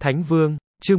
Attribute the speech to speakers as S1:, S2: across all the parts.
S1: Thánh Vương, chương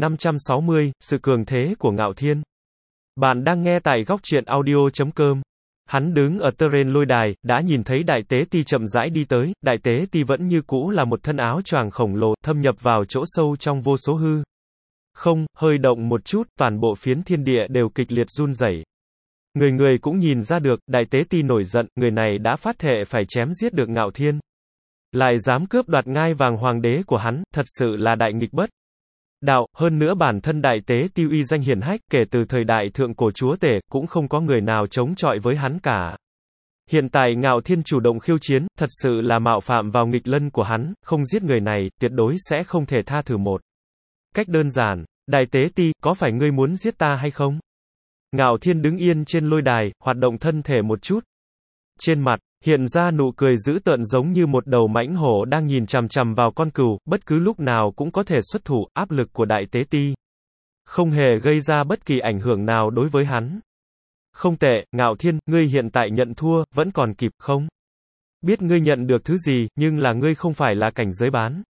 S1: 1560, sự cường thế của Ngạo Thiên. Bạn đang nghe tại góc truyện audio.com. Hắn đứng ở terrain lôi đài, đã nhìn thấy Đại Tế Ti chậm rãi đi tới, Đại Tế Ti vẫn như cũ là một thân áo choàng khổng lồ, thâm nhập vào chỗ sâu trong vô số hư. Không, hơi động một chút, toàn bộ phiến thiên địa đều kịch liệt run rẩy. Người người cũng nhìn ra được, Đại Tế Ti nổi giận, người này đã phát thệ phải chém giết được Ngạo Thiên. Lại dám cướp đoạt ngai vàng hoàng đế của hắn, thật sự là đại nghịch bất đạo, hơn nữa bản thân Đại Tế Ti uy danh hiển hách, kể từ thời đại thượng cổ chúa tể, cũng không có người nào chống chọi với hắn cả. Hiện tại Ngạo Thiên chủ động khiêu chiến, thật sự là mạo phạm vào nghịch lân của hắn, không giết người này, tuyệt đối sẽ không thể tha thứ một cách đơn giản. Đại Tế Ti, có phải ngươi muốn giết ta hay không? Ngạo Thiên đứng yên trên lôi đài, hoạt động thân thể một chút. Trên mặt, hiện ra nụ cười dữ tợn giống như một đầu mãnh hổ đang nhìn chằm chằm vào con cừu, bất cứ lúc nào cũng có thể xuất thủ, áp lực của Đại Tế Ti không hề gây ra bất kỳ ảnh hưởng nào đối với hắn. Không tệ, Ngạo Thiên, ngươi hiện tại nhận thua, vẫn còn kịp, không? Biết ngươi nhận được thứ gì, nhưng là ngươi không phải là cảnh giới bán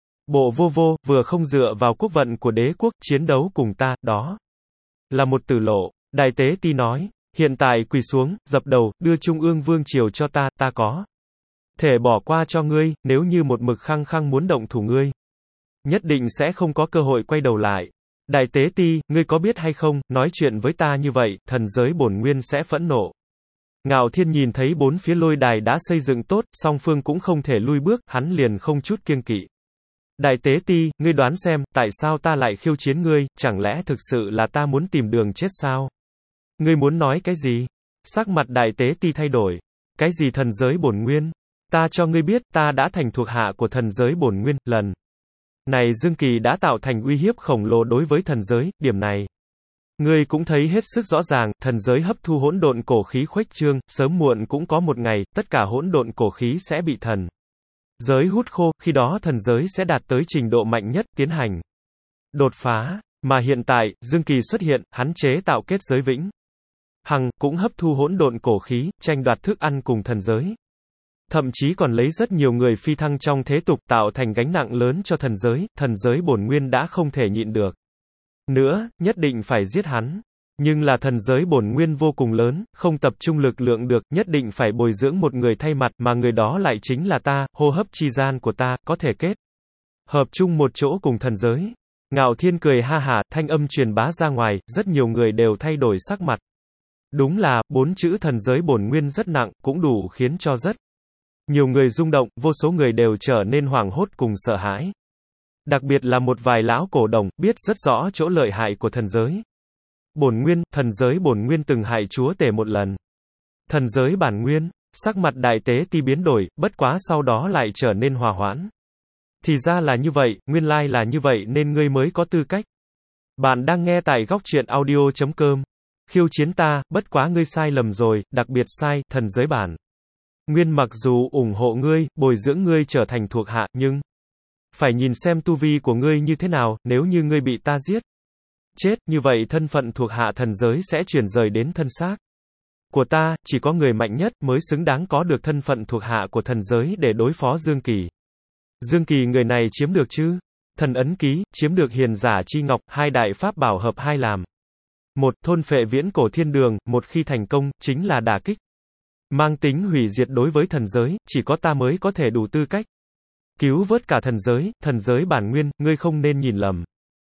S1: bộ vô, vừa không dựa vào quốc vận của đế quốc, chiến đấu cùng ta, đó là một tử lộ. Đại Tế Ti nói, hiện tại quỳ xuống, dập đầu, đưa Trung ương Vương Triều cho ta, ta có thể bỏ qua cho ngươi, nếu như một mực khăng khăng muốn động thủ ngươi, nhất định sẽ không có cơ hội quay đầu lại. Đại Tế Ti, ngươi có biết hay không, nói chuyện với ta như vậy, thần giới bổn nguyên sẽ phẫn nộ. Ngạo Thiên nhìn thấy bốn phía lôi đài đã xây dựng tốt, song phương cũng không thể lui bước, hắn liền không chút kiêng kỵ. Đại Tế Ti, ngươi đoán xem, tại sao ta lại khiêu chiến ngươi, chẳng lẽ thực sự là ta muốn tìm đường chết sao? Ngươi muốn nói cái gì? Sắc mặt Đại Tế Ti thay đổi. Cái gì thần giới bổn nguyên? Ta cho ngươi biết, ta đã thành thuộc hạ của thần giới bổn nguyên, lần này Dương Kỳ đã tạo thành uy hiếp khổng lồ đối với thần giới, điểm này ngươi cũng thấy hết sức rõ ràng, thần giới hấp thu hỗn độn cổ khí khuếch trương, sớm muộn cũng có một ngày, tất cả hỗn độn cổ khí sẽ bị thần giới hút khô, khi đó thần giới sẽ đạt tới trình độ mạnh nhất, tiến hành đột phá. Mà hiện tại, Dương Kỳ xuất hiện, hắn chế tạo kết giới vĩnh hằng, cũng hấp thu hỗn độn cổ khí, tranh đoạt thức ăn cùng thần giới. Thậm chí còn lấy rất nhiều người phi thăng trong thế tục, tạo thành gánh nặng lớn cho thần giới bổn nguyên đã không thể nhịn được nữa, nhất định phải giết hắn. Nhưng là thần giới bổn nguyên vô cùng lớn, không tập trung lực lượng được, nhất định phải bồi dưỡng một người thay mặt, mà người đó lại chính là ta, hô hấp chi gian của ta, có thể kết hợp chung một chỗ cùng thần giới. Ngạo Thiên cười ha hả, thanh âm truyền bá ra ngoài, rất nhiều người đều thay đổi sắc mặt. Đúng là, bốn chữ thần giới bổn nguyên rất nặng, cũng đủ khiến cho rất nhiều người rung động, vô số người đều trở nên hoảng hốt cùng sợ hãi. Đặc biệt là một vài lão cổ đồng, biết rất rõ chỗ lợi hại của thần giới bổn nguyên, thần giới bổn nguyên từng hại chúa tể một lần. Thần giới bản nguyên, sắc mặt Đại Tế Ti biến đổi, bất quá sau đó lại trở nên hòa hoãn. Thì ra là như vậy, nguyên lai là như vậy nên ngươi mới có tư cách. Bạn đang nghe tại góc truyện audio.com. Khiêu chiến ta, bất quá ngươi sai lầm rồi, đặc biệt sai, thần giới bản nguyên mặc dù ủng hộ ngươi, bồi dưỡng ngươi trở thành thuộc hạ, nhưng phải nhìn xem tu vi của ngươi như thế nào, nếu như ngươi bị ta giết chết, như vậy thân phận thuộc hạ thần giới sẽ chuyển rời đến thân xác của ta, chỉ có người mạnh nhất mới xứng đáng có được thân phận thuộc hạ của thần giới để đối phó Dương Kỳ. Dương Kỳ người này chiếm được chứ? Thần ấn ký, chiếm được hiền giả chi ngọc, hai đại pháp bảo hợp hai làm một, thôn phệ viễn cổ thiên đường, một khi thành công, chính là đả kích mang tính hủy diệt đối với thần giới, chỉ có ta mới có thể đủ tư cách cứu vớt cả thần giới bản nguyên, ngươi không nên nhìn lầm.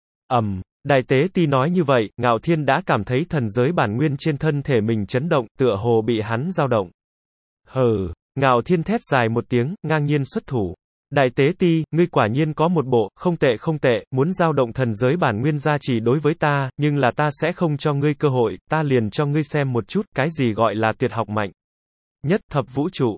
S1: Đại Tế Ti nói như vậy, Ngạo Thiên đã cảm thấy thần giới bản nguyên trên thân thể mình chấn động, tựa hồ bị hắn dao động. Hừ, Ngạo Thiên thét dài một tiếng, ngang nhiên xuất thủ. Đại Tế Ti, ngươi quả nhiên có một bộ, không tệ, muốn dao động thần giới bản nguyên gia trì đối với ta, nhưng là ta sẽ không cho ngươi cơ hội, ta liền cho ngươi xem một chút, cái gì gọi là tuyệt học mạnh nhất, thập vũ trụ.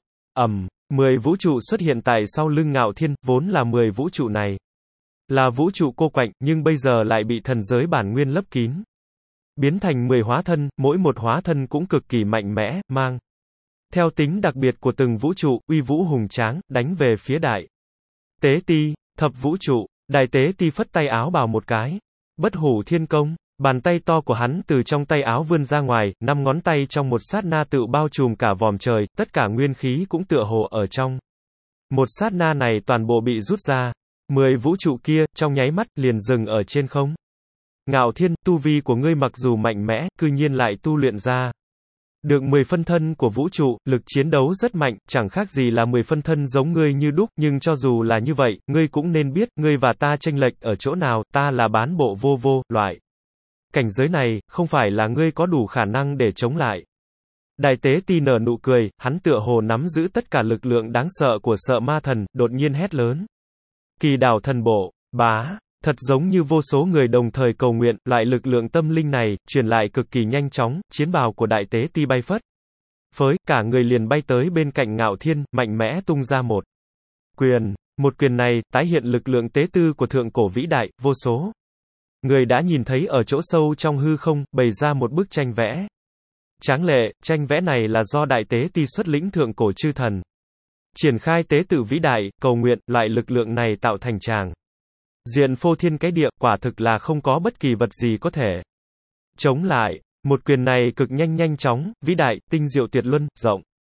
S1: 10 vũ trụ xuất hiện tại sau lưng Ngạo Thiên, vốn là 10 vũ trụ này là vũ trụ cô quạnh, nhưng bây giờ lại bị thần giới bản nguyên lấp kín. Biến thành 10 hóa thân, mỗi một hóa thân cũng cực kỳ mạnh mẽ, mang theo tính đặc biệt của từng vũ trụ, uy vũ hùng tráng, đánh về phía Đại Tế Ti. Thập vũ trụ. Đại Tế Ti phất tay áo bào một cái. Bất hủ thiên công. Bàn tay to của hắn từ trong tay áo vươn ra ngoài, 5 ngón tay trong một sát na tự bao trùm cả vòm trời, tất cả nguyên khí cũng tựa hồ ở trong một sát na này toàn bộ bị rút ra. 10 vũ trụ kia, trong nháy mắt, liền dừng ở trên không. Ngạo Thiên, tu vi của ngươi mặc dù mạnh mẽ, cư nhiên lại tu luyện ra được 10 phân thân của vũ trụ, lực chiến đấu rất mạnh, chẳng khác gì là 10 phân thân giống ngươi như đúc, nhưng cho dù là như vậy, ngươi cũng nên biết, ngươi và ta chênh lệch ở chỗ nào, ta là bán bộ vô vô, loại. Cảnh giới này, không phải là ngươi có đủ khả năng để chống lại. Đại tế ti nở nụ cười, hắn tựa hồ nắm giữ tất cả lực lượng đáng sợ của sợ ma thần, đột nhiên hét lớn. Kỳ đảo thần bộ, bá. Thật giống như vô số người đồng thời cầu nguyện, loại lực lượng tâm linh này, truyền lại cực kỳ nhanh chóng, chiến bào của đại tế ti bay phất phới, cả người liền bay tới bên cạnh Ngạo Thiên, mạnh mẽ tung ra một quyền. Một quyền này, tái hiện lực lượng tế tư của thượng cổ vĩ đại, vô số người đã nhìn thấy ở chỗ sâu trong hư không, bày ra một bức tranh vẽ. Tráng lệ, tranh vẽ này là do đại tế ti xuất lĩnh thượng cổ chư thần triển khai tế tự vĩ đại, cầu nguyện, loại lực lượng này tạo thành tràng diện phô thiên cái địa, quả thực là không có bất kỳ vật gì có thể chống lại. Một quyền này cực nhanh chóng, vĩ đại, tinh diệu tuyệt luân, rộng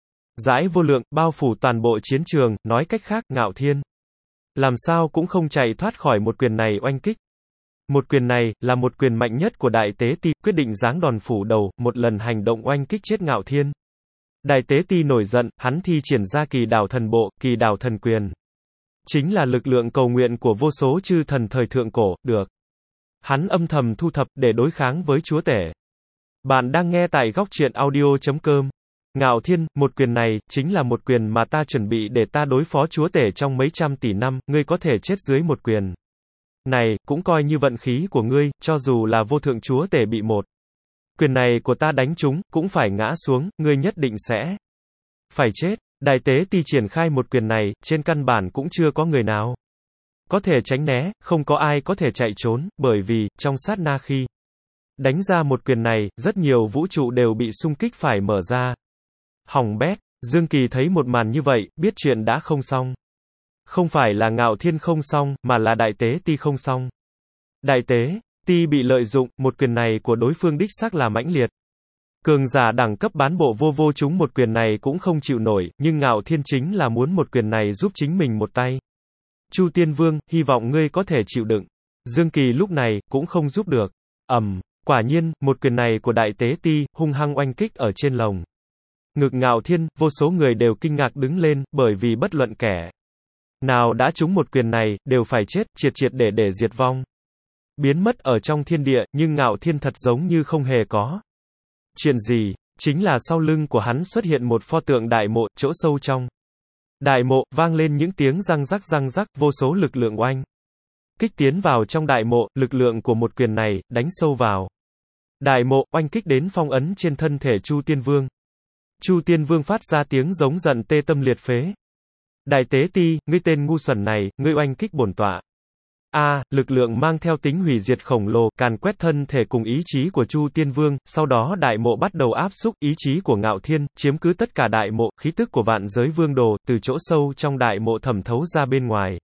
S1: rãi vô lượng, bao phủ toàn bộ chiến trường, nói cách khác, Ngạo Thiên làm sao cũng không chạy thoát khỏi một quyền này oanh kích. Một quyền này, là một quyền mạnh nhất của đại tế ti, quyết định giáng đòn phủ đầu, một lần hành động oanh kích chết Ngạo Thiên. Đại tế ti nổi giận, hắn thi triển ra kỳ đảo thần bộ, kỳ đảo thần quyền. Chính là lực lượng cầu nguyện của vô số chư thần thời thượng cổ, được hắn âm thầm thu thập, để đối kháng với chúa tể. Bạn đang nghe tại góc truyện audio.com. Ngạo Thiên, một quyền này, chính là một quyền mà ta chuẩn bị để ta đối phó chúa tể trong mấy trăm tỷ năm, ngươi có thể chết dưới một quyền này, cũng coi như vận khí của ngươi, cho dù là vô thượng chúa tể bị một quyền này của ta đánh trúng, cũng phải ngã xuống, ngươi nhất định sẽ phải chết. Đại tế ti triển khai một quyền này, trên căn bản cũng chưa có người nào có thể tránh né, không có ai có thể chạy trốn, bởi vì, trong sát na khi đánh ra một quyền này, rất nhiều vũ trụ đều bị xung kích phải mở ra. Hỏng bét, Dương Kỳ thấy một màn như vậy, biết chuyện đã không xong. Không phải là Ngạo Thiên không xong, mà là đại tế ti không xong. Đại tế ti bị lợi dụng, một quyền này của đối phương đích xác là mãnh liệt. Cường giả đẳng cấp bán bộ vô vô chúng một quyền này cũng không chịu nổi, nhưng Ngạo Thiên chính là muốn một quyền này giúp chính mình một tay. Chu Tiên Vương, hy vọng ngươi có thể chịu đựng. Dương Kỳ lúc này, cũng không giúp được. Quả nhiên, một quyền này của đại tế ti, hung hăng oanh kích ở trên lồng ngực Ngạo Thiên, vô số người đều kinh ngạc đứng lên, bởi vì bất luận kẻ nào đã trúng một quyền này, đều phải chết, triệt để diệt vong. Biến mất ở trong thiên địa, nhưng Ngạo Thiên thật giống như không hề có chuyện gì, chính là sau lưng của hắn xuất hiện một pho tượng đại mộ, chỗ sâu trong đại mộ, vang lên những tiếng răng rắc, vô số lực lượng oanh kích tiến vào trong đại mộ, lực lượng của một quyền này, đánh sâu vào đại mộ, oanh kích đến phong ấn trên thân thể Chu Tiên Vương. Chu Tiên Vương phát ra tiếng giống giận tê tâm liệt phế. Đại tế ti, ngươi tên ngu xuẩn này, ngươi oanh kích bổn tọa. Lực lượng mang theo tính hủy diệt khổng lồ, càn quét thân thể cùng ý chí của Chu Tiên Vương, sau đó đại mộ bắt đầu áp xúc ý chí của Ngạo Thiên, chiếm cứ tất cả đại mộ, khí tức của vạn giới vương đồ, từ chỗ sâu trong đại mộ thẩm thấu ra bên ngoài.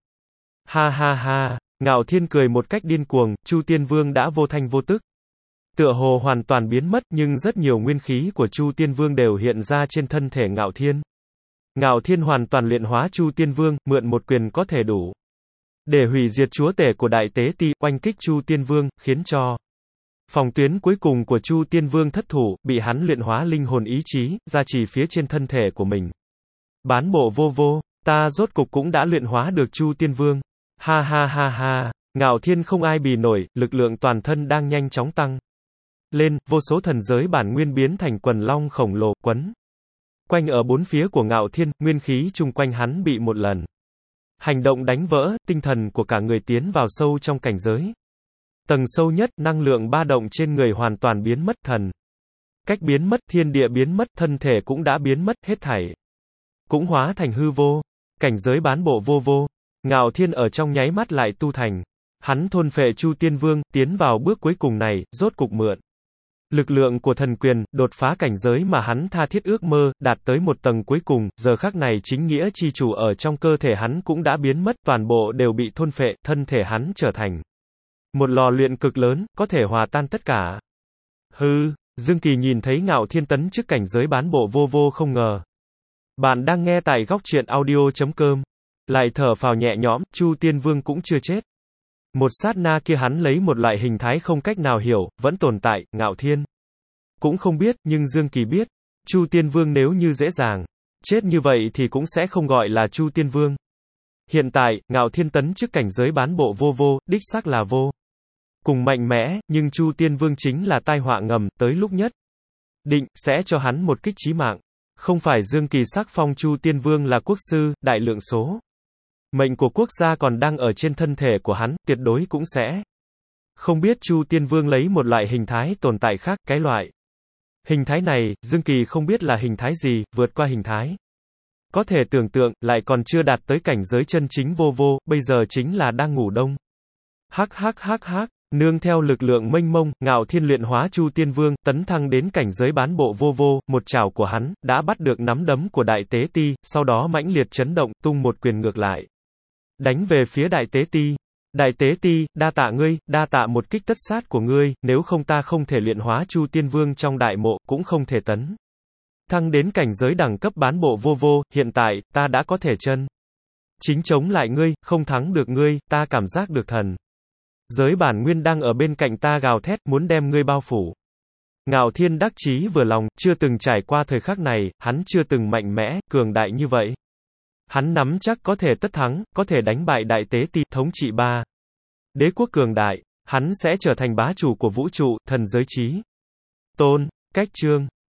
S1: Ha, Ngạo Thiên cười một cách điên cuồng, Chu Tiên Vương đã vô thanh vô tức. Tựa hồ hoàn toàn biến mất, nhưng rất nhiều nguyên khí của Chu Tiên Vương đều hiện ra trên thân thể Ngạo Thiên. Ngạo Thiên hoàn toàn luyện hóa Chu Tiên Vương, mượn một quyền có thể đủ để hủy diệt chúa tể của đại tế ti, oanh kích Chu Tiên Vương, khiến cho phòng tuyến cuối cùng của Chu Tiên Vương thất thủ, bị hắn luyện hóa linh hồn ý chí, gia trì phía trên thân thể của mình. Bán bộ vô vô, ta rốt cục cũng đã luyện hóa được Chu Tiên Vương. Ha, Ngạo Thiên không ai bì nổi, lực lượng toàn thân đang nhanh chóng tăng lên, vô số thần giới bản nguyên biến thành quần long khổng lồ, quấn quanh ở bốn phía của Ngạo Thiên, nguyên khí chung quanh hắn bị một lần hành động đánh vỡ, tinh thần của cả người tiến vào sâu trong cảnh giới. Tầng sâu nhất, năng lượng ba động trên người hoàn toàn biến mất, thần cách biến mất, thiên địa biến mất, thân thể cũng đã biến mất, hết thảy cũng hóa thành hư vô. Cảnh giới bán bộ vô vô, Ngạo Thiên ở trong nháy mắt lại tu thành. Hắn thôn phệ Chu Tiên Vương, tiến vào bước cuối cùng này, rốt cục mượn lực lượng của thần quyền, đột phá cảnh giới mà hắn tha thiết ước mơ, đạt tới một tầng cuối cùng, giờ khắc này chính nghĩa chi chủ ở trong cơ thể hắn cũng đã biến mất, toàn bộ đều bị thôn phệ, thân thể hắn trở thành một lò luyện cực lớn, có thể hòa tan tất cả. Dương Kỳ nhìn thấy Ngạo Thiên tấn trước cảnh giới bán bộ vô vô không ngờ. Bạn đang nghe tại góc truyện audio.com. Lại thở phào nhẹ nhõm, Chu Tiên Vương cũng chưa chết. Một sát na kia hắn lấy một loại hình thái không cách nào hiểu, vẫn tồn tại, Ngạo Thiên cũng không biết, nhưng Dương Kỳ biết. Chu Tiên Vương nếu như dễ dàng chết như vậy thì cũng sẽ không gọi là Chu Tiên Vương. Hiện tại, Ngạo Thiên tấn chức cảnh giới bán bộ vô vô, đích xác là vô cùng mạnh mẽ, nhưng Chu Tiên Vương chính là tai họa ngầm, tới lúc nhất định sẽ cho hắn một kích chí mạng. Không phải Dương Kỳ sắc phong Chu Tiên Vương là quốc sư, đại lượng số mệnh của quốc gia còn đang ở trên thân thể của hắn, tuyệt đối cũng sẽ không biết Chu Tiên Vương lấy một loại hình thái tồn tại khác, cái loại hình thái này, Dương Kỳ không biết là hình thái gì, vượt qua hình thái có thể tưởng tượng, lại còn chưa đạt tới cảnh giới chân chính vô vô, bây giờ chính là đang ngủ đông. Hắc hắc hắc hắc, nương theo lực lượng mênh mông, Ngạo Thiên luyện hóa Chu Tiên Vương, tấn thăng đến cảnh giới bán bộ vô vô, một chảo của hắn, đã bắt được nắm đấm của Đại Tế Ti, sau đó mãnh liệt chấn động, tung một quyền ngược lại. Đánh về phía Đại Tế Ti. Đại Tế Ti, đa tạ ngươi, đa tạ một kích tất sát của ngươi, nếu không ta không thể luyện hóa Chu Tiên Vương trong đại mộ, cũng không thể tấn thăng đến cảnh giới đẳng cấp bán bộ vô vô, hiện tại, ta đã có thể chân chính chống lại ngươi, không thắng được ngươi, ta cảm giác được thần giới bản nguyên đang ở bên cạnh ta gào thét, muốn đem ngươi bao phủ. Ngạo Thiên đắc chí vừa lòng, chưa từng trải qua thời khắc này, hắn chưa từng mạnh mẽ, cường đại như vậy. Hắn nắm chắc có thể tất thắng, có thể đánh bại Đại Tế Ti, thống trị ba đế quốc cường đại, hắn sẽ trở thành bá chủ của vũ trụ, thần giới chí tôn. Cách chương